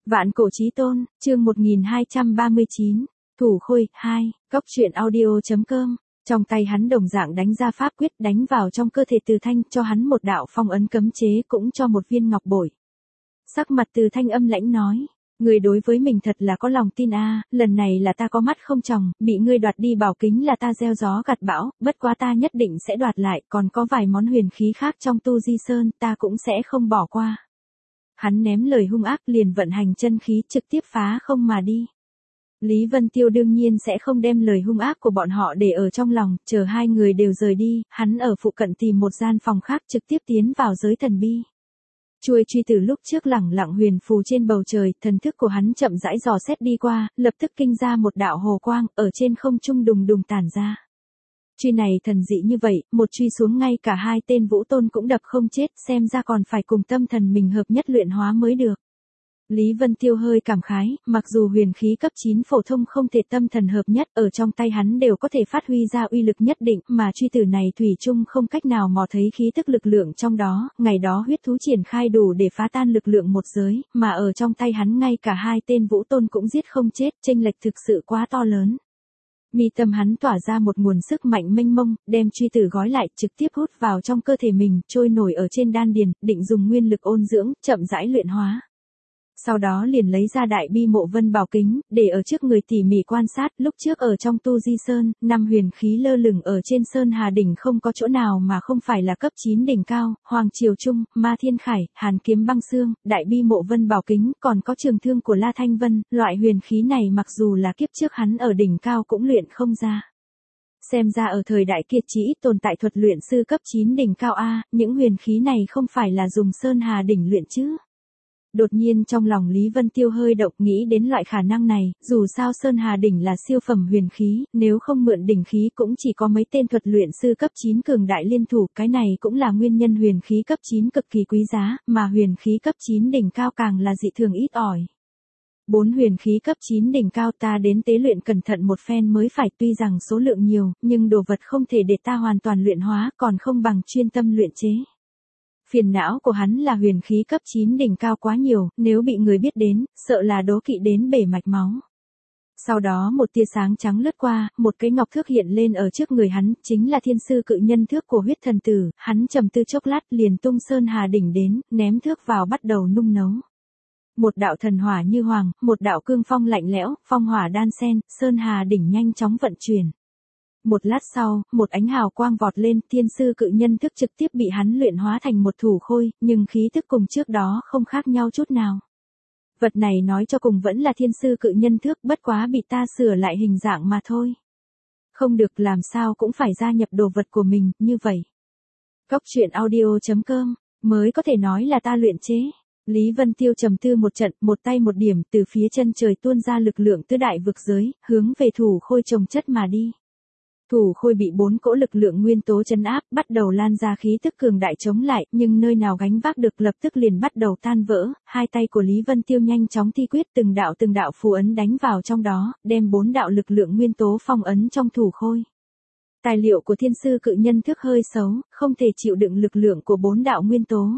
Vạn cổ chí tôn, chương 1239, Thủ Khôi, 2, Cốc truyện audio.com. Trong tay hắn đồng dạng đánh ra pháp quyết đánh vào trong cơ thể Từ Thanh, cho hắn một đạo phong ấn cấm chế cũng cho một viên ngọc bội. Sắc mặt Từ Thanh âm lãnh nói, người đối với mình thật là có lòng tin a, lần này là ta có mắt không tròng, bị ngươi đoạt đi bảo kính là ta gieo gió gặt bão, bất quá ta nhất định sẽ đoạt lại, còn có vài món huyền khí khác trong Tu Di Sơn, ta cũng sẽ không bỏ qua. Hắn ném lời hung ác liền vận hành chân khí trực tiếp phá không mà đi. Lý Vân Tiêu đương nhiên sẽ không đem lời hung ác của bọn họ để ở trong lòng, chờ hai người đều rời đi, hắn ở phụ cận tìm một gian phòng khác trực tiếp tiến vào giới thần bi. Chuôi truy từ lúc trước lẳng lặng huyền phù trên bầu trời, thần thức của hắn chậm rãi dò xét đi qua, lập tức kinh ra một đạo hồ quang, ở trên không trung đùng đùng tản ra. Truy này thần dị như vậy, một truy xuống ngay cả hai tên vũ tôn cũng đập không chết, xem ra còn phải cùng tâm thần mình hợp nhất luyện hóa mới được. Lý Vân Tiêu hơi cảm khái, mặc dù huyền khí cấp 9 phổ thông không thể tâm thần hợp nhất, ở trong tay hắn đều có thể phát huy ra uy lực nhất định, mà truy tử này thủy chung không cách nào mò thấy khí tức lực lượng trong đó, ngày đó huyết thú triển khai đủ để phá tan lực lượng một giới, mà ở trong tay hắn ngay cả hai tên vũ tôn cũng giết không chết, chênh lệch thực sự quá to lớn. Mi tâm hắn tỏa ra một nguồn sức mạnh mênh mông, đem truy tử gói lại, trực tiếp hút vào trong cơ thể mình, trôi nổi ở trên đan điền, định dùng nguyên lực ôn dưỡng, chậm rãi luyện hóa. Sau đó liền lấy ra đại bi mộ vân bảo kính, để ở trước người tỉ mỉ quan sát, lúc trước ở trong Tu Di Sơn, 5 huyền khí lơ lửng ở trên Sơn Hà đỉnh không có chỗ nào mà không phải là cấp 9 đỉnh cao, Hoàng Triều Trung, Ma Thiên Khải, Hàn Kiếm Băng Xương, đại bi mộ vân bảo kính, còn có trường thương của La Thanh Vân, loại huyền khí này mặc dù là kiếp trước hắn ở đỉnh cao cũng luyện không ra. Xem ra ở thời đại kia chỉ ít tồn tại thuật luyện sư cấp 9 đỉnh cao A, những huyền khí này không phải là dùng Sơn Hà đỉnh luyện chứ. Đột nhiên trong lòng Lý Vân Tiêu hơi động nghĩ đến loại khả năng này, dù sao Sơn Hà đỉnh là siêu phẩm huyền khí, nếu không mượn đỉnh khí cũng chỉ có mấy tên thuật luyện sư cấp 9 cường đại liên thủ, cái này cũng là nguyên nhân huyền khí cấp 9 cực kỳ quý giá, mà huyền khí cấp 9 đỉnh cao càng là dị thường ít ỏi. 4 huyền khí cấp 9 đỉnh cao ta đến tế luyện cẩn thận một phen mới phải, tuy rằng số lượng nhiều, nhưng đồ vật không thể để ta hoàn toàn luyện hóa, còn không bằng chuyên tâm luyện chế. Phiền não của hắn là huyền khí cấp 9 đỉnh cao quá nhiều, nếu bị người biết đến, sợ là đố kỵ đến bể mạch máu. Sau đó một tia sáng trắng lướt qua, một cái ngọc thước hiện lên ở trước người hắn, chính là thiên sư cự nhân thước của huyết thần tử, hắn trầm tư chốc lát liền tung Sơn Hà đỉnh đến, ném thước vào bắt đầu nung nấu. Một đạo thần hỏa như hoàng, một đạo cương phong lạnh lẽo, phong hỏa đan xen, Sơn Hà đỉnh nhanh chóng vận chuyển. Một lát sau, một ánh hào quang vọt lên, thiên sư cự nhân thức trực tiếp bị hắn luyện hóa thành một thủ khôi, nhưng khí thức cùng trước đó không khác nhau chút nào. Vật này nói cho cùng vẫn là thiên sư cự nhân thước, bất quá bị ta sửa lại hình dạng mà thôi. Không được, làm sao cũng phải gia nhập đồ vật của mình, như vậy. Cốc truyện audio.com, mới có thể nói là ta luyện chế. Lý Vân Tiêu trầm tư một trận, một tay một điểm, từ phía chân trời tuôn ra lực lượng tứ đại vực giới, hướng về thủ khôi chồng chất mà đi. Thủ khôi bị 4 cỗ lực lượng nguyên tố trấn áp, bắt đầu lan ra khí tức cường đại chống lại, nhưng nơi nào gánh vác được lập tức liền bắt đầu tan vỡ, hai tay của Lý Vân Tiêu nhanh chóng thi quyết từng đạo phù ấn đánh vào trong đó, đem 4 đạo lực lượng nguyên tố phong ấn trong thủ khôi. Tài liệu của thiên sư cự nhân thước hơi xấu, không thể chịu đựng lực lượng của 4 đạo nguyên tố.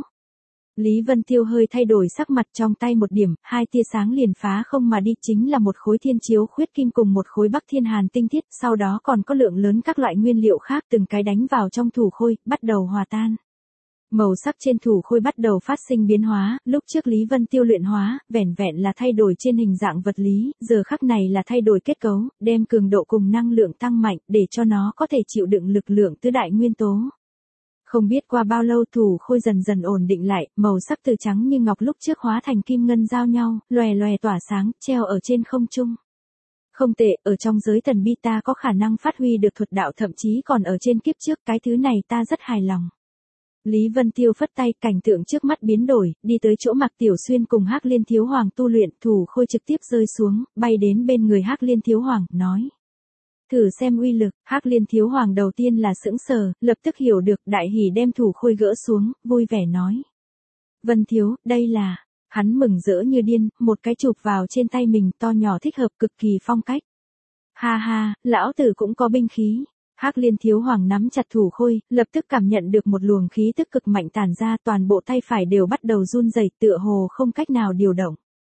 Lý Vân Tiêu hơi thay đổi sắc mặt, trong tay một điểm, hai tia sáng liền phá không mà đi, chính là một khối thiên chiếu khuyết kim cùng một khối bắc thiên hàn tinh thiết, sau đó còn có lượng lớn các loại nguyên liệu khác từng cái đánh vào trong thủ khôi, bắt đầu hòa tan. Màu sắc trên thủ khôi bắt đầu phát sinh biến hóa, lúc trước Lý Vân Tiêu luyện hóa, vẻn vẹn là thay đổi trên hình dạng vật lý, giờ khắc này là thay đổi kết cấu, đem cường độ cùng năng lượng tăng mạnh, để cho nó có thể chịu đựng lực lượng tứ đại nguyên tố. Không biết qua bao lâu thủ khôi dần dần ổn định lại, màu sắc từ trắng như ngọc lúc trước hóa thành kim ngân giao nhau, lòe lòe tỏa sáng, treo ở trên không trung. Không tệ, ở trong giới thần bi ta có khả năng phát huy được thuật đạo, thậm chí còn ở trên kiếp trước, cái thứ này ta rất hài lòng. Lý Vân Tiêu phất tay, cảnh tượng trước mắt biến đổi, đi tới chỗ Mạc Tiểu Xuyên cùng Hắc Liên Thiếu Hoàng tu luyện, thủ khôi trực tiếp rơi xuống, bay đến bên người Hắc Liên Thiếu Hoàng, nói. Thử xem uy lực. Hắc Liên Thiếu Hoàng đầu tiên là sững sờ, lập tức hiểu được, đại hỉ đem thủ khôi gỡ xuống, vui vẻ nói. Vân Thiếu, đây là, hắn mừng rỡ như điên, một cái chụp vào trên tay mình, to nhỏ thích hợp, cực kỳ phong cách. Ha ha, lão tử cũng có binh khí. Hắc Liên Thiếu Hoàng nắm chặt thủ khôi, lập tức cảm nhận được một luồng khí tức cực mạnh tản ra, toàn bộ tay phải đều bắt đầu run rẩy, tựa hồ không cách nào điều động.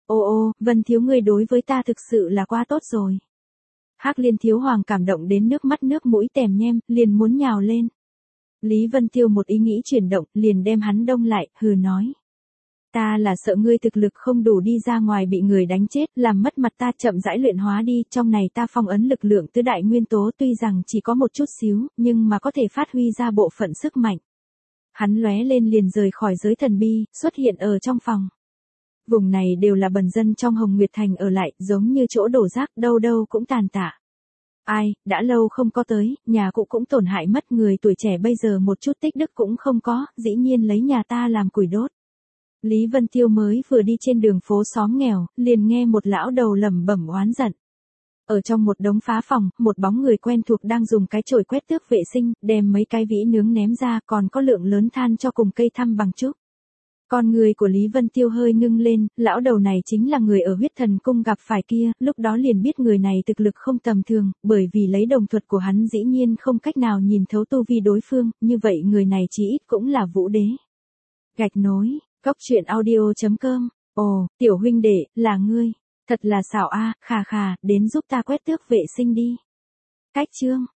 Ô, Vân thiếu ngươi đối với ta thực sự là quá tốt rồi. Hắc Liên thiếu hoàng cảm động đến nước mắt nước mũi tèm nhem, liền muốn nhào lên. Lý Vân Tiêu một ý nghĩ chuyển động, liền đem hắn đông lại, hừ nói. Ta là sợ ngươi thực lực không đủ đi ra ngoài bị người đánh chết, làm mất mặt ta, chậm rãi luyện hóa đi, trong này ta phong ấn lực lượng tứ đại nguyên tố tuy rằng chỉ có một chút xíu, nhưng mà có thể phát huy ra bộ phận sức mạnh. Hắn lóe lên liền rời khỏi giới thần bi, xuất hiện ở trong phòng. Vùng này đều là bần dân trong Hồng Nguyệt Thành ở lại, giống như chỗ đổ rác, đâu đâu cũng tàn tạ. Ai, đã lâu không có tới, nhà cụ cũng tổn hại mất, người tuổi trẻ bây giờ một chút tích đức cũng không có, dĩ nhiên lấy nhà ta làm củi đốt. Lý Vân Tiêu mới vừa đi trên đường phố xóm nghèo, liền nghe một lão đầu lẩm bẩm oán giận. Ở trong một đống phá phòng, một bóng người quen thuộc đang dùng cái chổi quét tước vệ sinh, đem mấy cái vĩ nướng ném ra, còn có lượng lớn than cho cùng cây thăm bằng trúc. Con người của Lý Vân Tiêu hơi ngưng lên, lão đầu này chính là người ở huyết thần cung gặp phải kia, lúc đó liền biết người này thực lực không tầm thường, bởi vì lấy đồng thuật của hắn dĩ nhiên không cách nào nhìn thấu tu vi đối phương, như vậy người này chí ít cũng là vũ đế. Gạch nối, Cóc truyện audio.com, ồ, tiểu huynh đệ, là ngươi, thật là xảo a, khà khà, đến giúp ta quét tước vệ sinh đi. Cách chương.